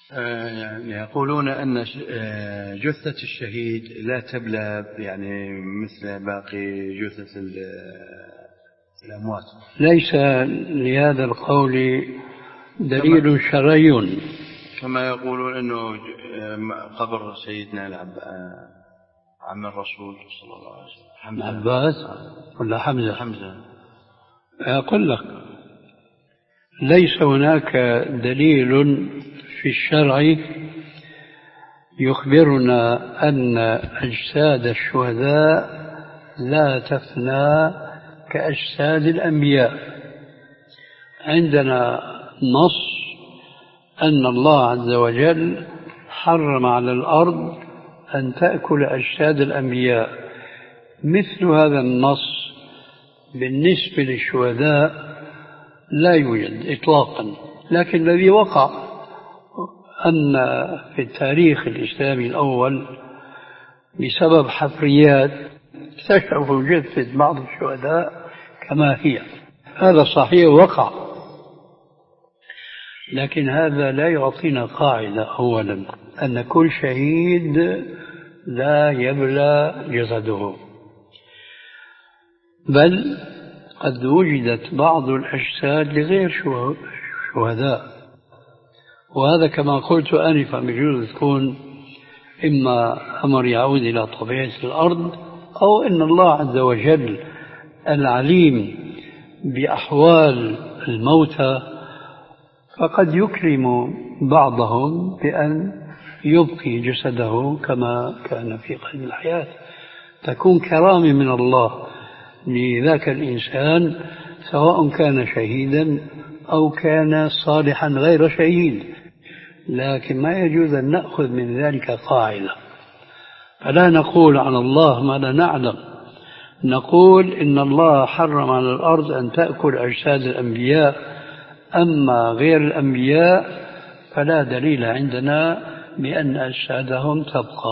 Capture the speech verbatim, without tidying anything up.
يعني يقولون أن جثة الشهيد لا تبلى يعني مثل باقي جثث الأموات. ليس لهذا القول دليل شرعي كما يقولون أنه قبر سيدنا عم الرسول صلى الله عليه وسلم حمزة عباس ولا حمزة حمزة أقول لك ليس هناك دليل في الشرع يخبرنا أن أجساد الشهداء لا تفنى كأجساد الأنبياء. عندنا نص أن الله عز وجل حرم على الأرض أن تأكل أجساد الأنبياء. مثل هذا النص بالنسبة للشهداء لا يوجد إطلاقا، لكن الذي وقع أن في التاريخ الإسلامي الأول بسبب حفريات اكتشفوا جثة بعض الشهداء كما هي. هذا صحيح وقع، لكن هذا لا يعطينا قاعدة أولا أن كل شهيد لا يبلى جسده، بل قد وجدت بعض الأجساد لغير شهداء، وهذا كما قلت آنفا بجوز تكون إما أمر يعود إلى طبيعة الأرض، أو إن الله عز وجل العليم بأحوال الموتى فقد يكرم بعضهم بأن يبقي جسده كما كان في قيد الحياة، تكون كرامة من الله لذاك الإنسان سواء كان شهيدا أو كان صالحا غير شهيد. لكن ما يجوز أن نأخذ من ذلك قاعدة، فلا نقول على الله ما لا نعلم، نقول إن الله حرم على الأرض أن تأكل أجساد الأنبياء، أما غير الأنبياء فلا دليل عندنا بأن أجسادهم تبقى.